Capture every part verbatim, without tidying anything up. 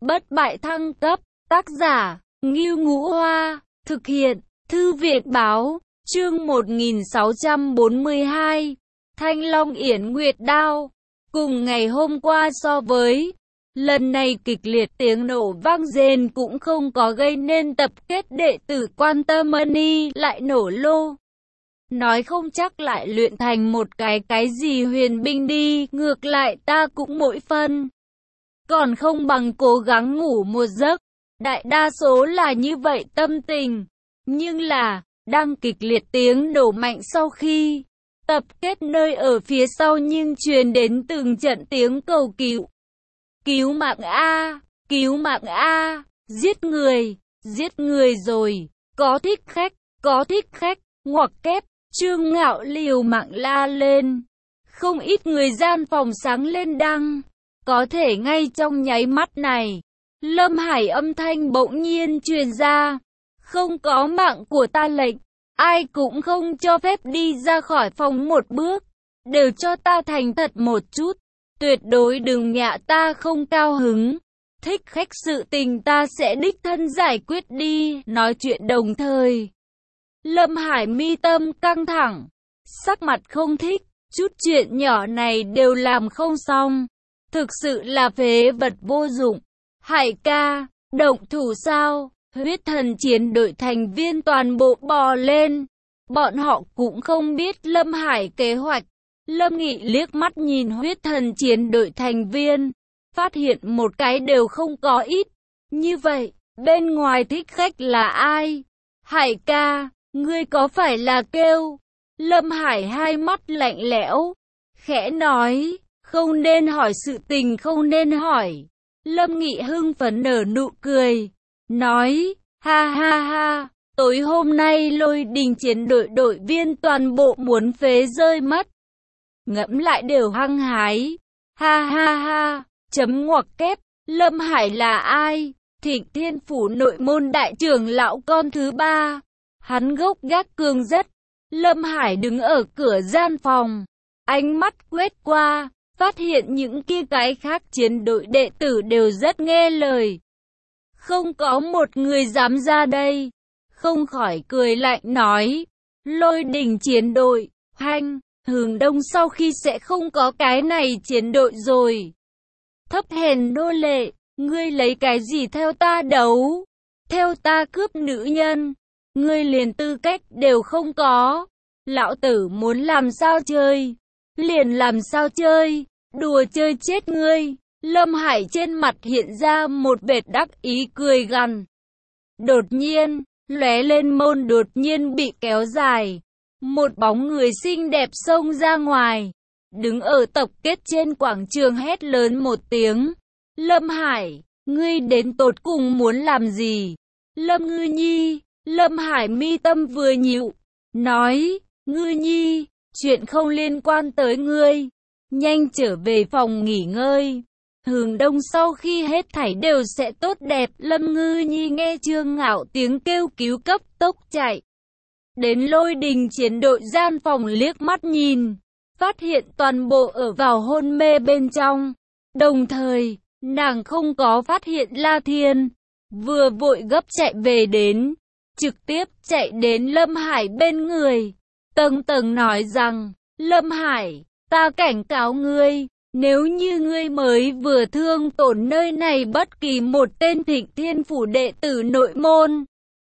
bất bại thăng cấp, tác giả, Ngưu Ngũ Hoa, thực hiện, Thư viện Báo, chương một nghìn sáu trăm bốn mươi hai, Thanh Long Yển Nguyệt Đao. Cùng ngày hôm qua so với, lần này kịch liệt tiếng nổ vang rền cũng không có gây nên tập kết đệ tử Quan Tâm Mani lại nổ lô. Nói không chắc lại luyện thành một cái cái gì huyền binh đi, ngược lại ta cũng mỗi phân. Còn không bằng cố gắng ngủ một giấc, đại đa số là như vậy tâm tình. Nhưng là, đang kịch liệt tiếng nổ mạnh sau khi tập kết nơi ở phía sau nhưng truyền đến từng trận tiếng cầu cứu. Cứu mạng A, cứu mạng A, giết người, giết người rồi, có thích khách, có thích khách, ngoặc kép, Trương Ngạo liều mạng la lên. Không ít người gian phòng sáng lên đăng, có thể ngay trong nháy mắt này, Lâm Hải âm thanh bỗng nhiên truyền ra, không có mạng của ta lệnh, ai cũng không cho phép đi ra khỏi phòng một bước, đều cho ta thành thật một chút, tuyệt đối đừng nhạ ta không cao hứng. Thích khách sự tình ta sẽ đích thân giải quyết đi. Nói chuyện đồng thời, Lâm Hải mi tâm căng thẳng, sắc mặt không thích, chút chuyện nhỏ này đều làm không xong, thực sự là phế vật vô dụng. Hải ca, động thủ sao? Huyết thần chiến đội thành viên toàn bộ bò lên, bọn họ cũng không biết Lâm Hải kế hoạch. Lâm Nghị liếc mắt nhìn huyết thần chiến đội thành viên, phát hiện một cái đều không có ít. Như vậy, bên ngoài thích khách là ai? Hải ca, ngươi có phải là kêu? Lâm Hải hai mắt lạnh lẽo, khẽ nói, không nên hỏi sự tình không nên hỏi. Lâm Nghị hưng phấn nở nụ cười, nói, ha ha ha, tối hôm nay Lôi Đình chiến đội đội viên toàn bộ muốn phế rơi mất. Ngẫm lại đều hăng hái, ha ha ha, chấm ngoặc kép, Lâm Hải là ai? Thịnh Thiên Phủ nội môn đại trưởng lão con thứ ba, hắn gốc gác cường rất. Lâm Hải đứng ở cửa gian phòng, ánh mắt quét qua, phát hiện những kia cái khác chiến đội đệ tử đều rất nghe lời. Không có một người dám ra đây, không khỏi cười lạnh nói, Lôi Đình chiến đội, hanh, Hướng Đông sau khi sẽ không có cái này chiến đội rồi. Thấp hèn nô lệ, ngươi lấy cái gì theo ta đấu? Theo ta cướp nữ nhân, ngươi liền tư cách đều không có. Lão tử muốn làm sao chơi, liền làm sao chơi, đùa chơi chết ngươi. Lâm Hải trên mặt hiện ra một vệt đắc ý cười gằn. Đột nhiên, lóe lên môn đột nhiên bị kéo dài. Một bóng người xinh đẹp xông ra ngoài, đứng ở tập kết trên quảng trường hét lớn một tiếng. Lâm Hải, ngươi đến tột cùng muốn làm gì? Lâm Ngư Nhi, Lâm Hải mi tâm vừa nhịu, nói, Ngư Nhi, chuyện không liên quan tới ngươi, nhanh trở về phòng nghỉ ngơi. Hướng Đông sau khi hết thảy đều sẽ tốt đẹp. Lâm Ngư Nhi nghe Trương Ngạo tiếng kêu cứu cấp tốc chạy đến Lôi Đình chiến đội gian phòng liếc mắt nhìn, phát hiện toàn bộ ở vào hôn mê bên trong. Đồng thời, nàng không có phát hiện La Thiên, vừa vội gấp chạy về đến, trực tiếp chạy đến Lâm Hải bên người, tầng tầng nói rằng, Lâm Hải, ta cảnh cáo ngươi, nếu như ngươi mới vừa thương tổn nơi này bất kỳ một tên Thịnh Thiên Phủ đệ tử nội môn,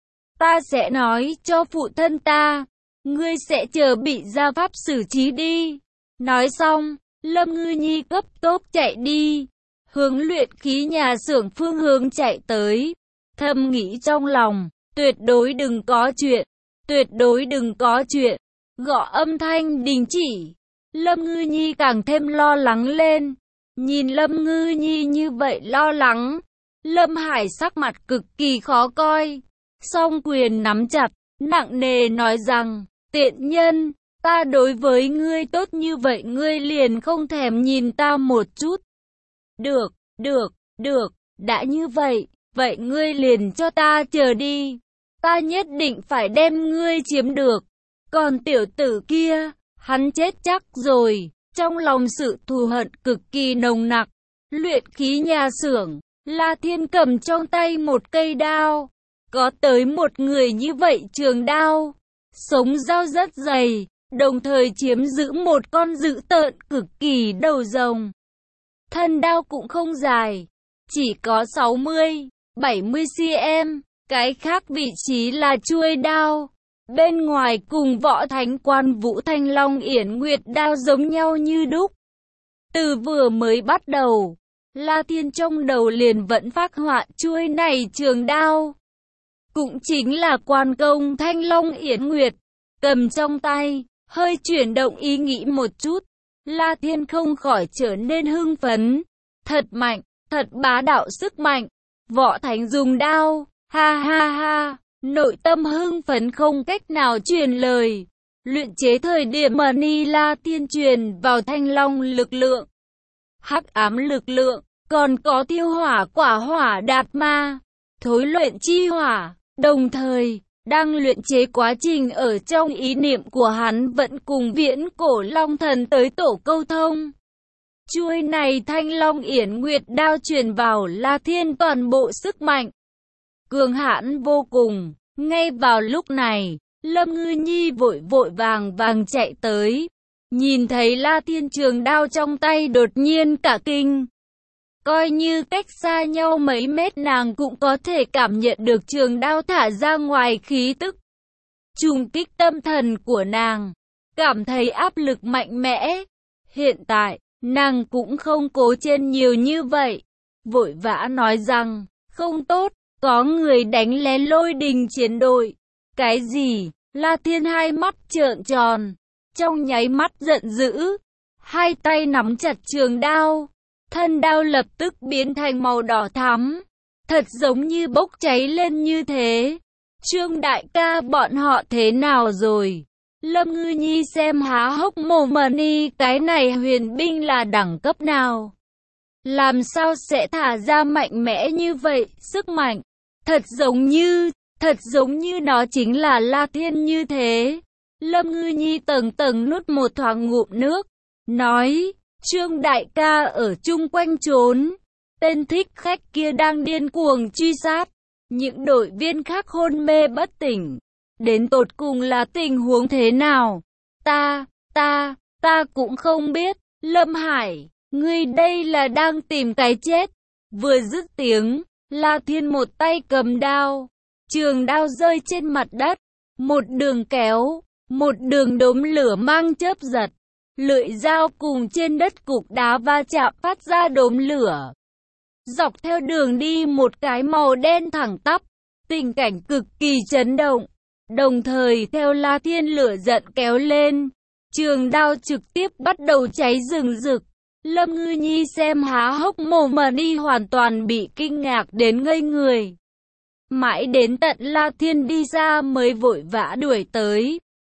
ta sẽ nói cho phụ thân ta, ngươi sẽ chờ bị gia pháp xử trí đi. Nói xong, Lâm Ngư Nhi cấp tốc chạy đi, hướng luyện khí nhà xưởng phương hướng chạy tới, thầm nghĩ trong lòng, tuyệt đối đừng có chuyện, tuyệt đối đừng có chuyện. Gõ âm thanh đình chỉ, Lâm Ngư Nhi càng thêm lo lắng lên. Nhìn Lâm Ngư Nhi như vậy lo lắng, Lâm Hải sắc mặt cực kỳ khó coi, song quyền nắm chặt, nặng nề nói rằng, tiện nhân, ta đối với ngươi tốt như vậy ngươi liền không thèm nhìn ta một chút. Được, được, được, đã như vậy, vậy ngươi liền cho ta chờ đi, ta nhất định phải đem ngươi chiếm được. Còn tiểu tử kia, hắn chết chắc rồi. Trong lòng sự thù hận cực kỳ nồng nặc, luyện khí nhà xưởng, La Thiên cầm trong tay một cây đao. Có tới một người như vậy trường đao, sống dao rất dày, đồng thời chiếm giữ một con dữ tợn cực kỳ đầu rồng. Thân đao cũng không dài, chỉ có sáu mươi, bảy mươi xăng-ti-mét, cái khác vị trí là chuôi đao. Bên ngoài cùng Võ Thánh Quan Vũ Thanh Long Yển Nguyệt đao giống nhau như đúc. Từ vừa mới bắt đầu, La Thiên trong đầu liền vẫn phác họa chuôi này trường đao. Cũng chính là quan công Thanh Long Yển Nguyệt, cầm trong tay, hơi chuyển động ý nghĩ một chút. La Thiên không khỏi trở nên hưng phấn. Thật mạnh, thật bá đạo sức mạnh. Võ Thánh dùng đao, ha ha ha, nội tâm hưng phấn không cách nào truyền lời. Luyện chế thời điểm mà Ni La Thiên truyền vào Thanh Long lực lượng, hắc ám lực lượng, còn có tiêu hỏa quả hỏa đạt ma, thối luyện chi hỏa. Đồng thời, đang luyện chế quá trình ở trong ý niệm của hắn vẫn cùng viễn cổ long thần tới tổ câu thông. Chuôi này Thanh Long Yển Nguyệt đao truyền vào La Thiên toàn bộ sức mạnh, cường hãn vô cùng. Ngay vào lúc này, Lâm Ngư Nhi vội vội vàng vàng chạy tới, nhìn thấy La Thiên trường đao trong tay đột nhiên cả kinh. Coi như cách xa nhau mấy mét nàng cũng có thể cảm nhận được trường đao thả ra ngoài khí tức trùng kích tâm thần của nàng, cảm thấy áp lực mạnh mẽ. Hiện tại, nàng cũng không cố trên nhiều như vậy, vội vã nói rằng, không tốt, có người đánh lén Lôi Đình chiến đội. Cái gì? La Thiên hai mắt trợn tròn, trong nháy mắt giận dữ, hai tay nắm chặt trường đao. Thân đao lập tức biến thành màu đỏ thắm, thật giống như bốc cháy lên như thế. Trương đại ca bọn họ thế nào rồi? Lâm Ngư Nhi xem há hốc mồm mà ni, cái này huyền binh là đẳng cấp nào? Làm sao sẽ thả ra mạnh mẽ như vậy, sức mạnh? Thật giống như, thật giống như nó chính là La Thiên như thế. Lâm Ngư Nhi tầng tầng nuốt một thoáng ngụm nước, nói, Trương đại ca ở chung quanh trốn, tên thích khách kia đang điên cuồng truy sát, những đội viên khác hôn mê bất tỉnh. Đến tột cùng là tình huống thế nào? Ta, ta, ta cũng không biết. Lâm Hải, ngươi đây là đang tìm cái chết. Vừa dứt tiếng, La Thiên một tay cầm đao, trường đao rơi trên mặt đất, một đường kéo, một đường đốm lửa mang chớp giật. Lưỡi dao cùng trên đất cục đá va chạm phát ra đốm lửa. Dọc theo đường đi một cái màu đen thẳng tắp, tình cảnh cực kỳ chấn động. Đồng thời theo La Thiên lửa giận kéo lên, trường đao trực tiếp bắt đầu cháy rừng rực. Lâm Ngư Nhi xem há hốc mồm mà đi, hoàn toàn bị kinh ngạc đến ngây người. Mãi đến tận La Thiên đi ra mới vội vã đuổi tới.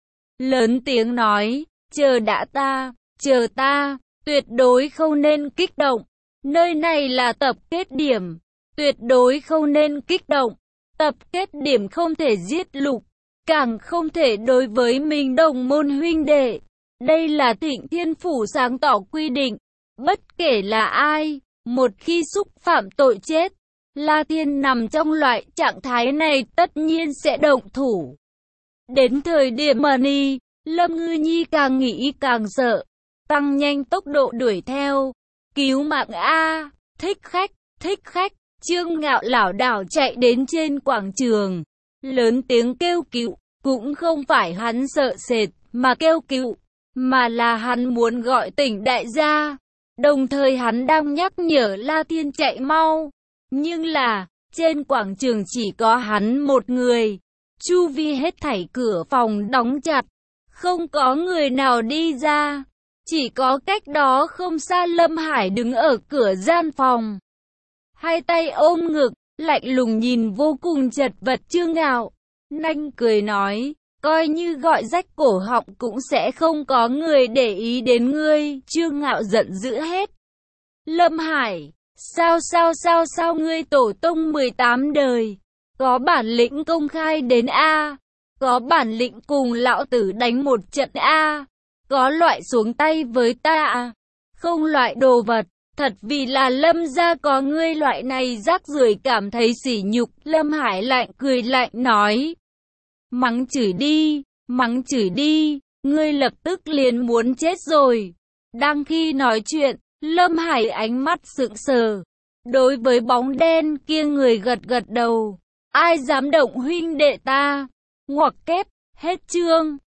Lớn tiếng nói, chờ đã ta, chờ ta, tuyệt đối không nên kích động. Nơi này là tập kết điểm, tuyệt đối không nên kích động. Tập kết điểm không thể giết lục, càng không thể đối với mình đồng môn huynh đệ. Đây là Thịnh Thiên Phủ sáng tỏ quy định, bất kể là ai, một khi xúc phạm tội chết, La Thiên nằm trong loại trạng thái này tất nhiên sẽ động thủ. Đến thời điểm mà ni, Lâm Ngư Nhi càng nghĩ càng sợ, tăng nhanh tốc độ đuổi theo. Cứu mạng a, thích khách, thích khách. Trương Ngạo lảo đảo chạy đến trên quảng trường, lớn tiếng kêu cứu, cũng không phải hắn sợ sệt mà kêu cứu, mà là hắn muốn gọi tỉnh đại gia. Đồng thời hắn đang nhắc nhở La Thiên chạy mau, nhưng là trên quảng trường chỉ có hắn một người, chu vi hết thảy cửa phòng đóng chặt, không có người nào đi ra, chỉ có cách đó không xa Lâm Hải đứng ở cửa gian phòng, hai tay ôm ngực, lạnh lùng nhìn vô cùng chật vật Trương Ngạo. Nanh cười nói, coi như gọi rách cổ họng cũng sẽ không có người để ý đến ngươi. Trương Ngạo giận dữ hết. Lâm Hải, sao sao sao sao ngươi tổ tông mười tám đời, có bản lĩnh công khai đến a, có bản lĩnh cùng lão tử đánh một trận a, có loại xuống tay với ta à? Không loại đồ vật, Thật vì là Lâm gia có ngươi loại này rác rưởi cảm thấy sỉ nhục. Lâm Hải lạnh cười lạnh nói. Mắng chửi đi, mắng chửi đi, ngươi lập tức liền muốn chết rồi. Đang khi nói chuyện, Lâm Hải ánh mắt sững sờ. Đối với bóng đen kia người gật gật đầu. Ai dám động huynh đệ ta? Ngoặc kép, hết chương.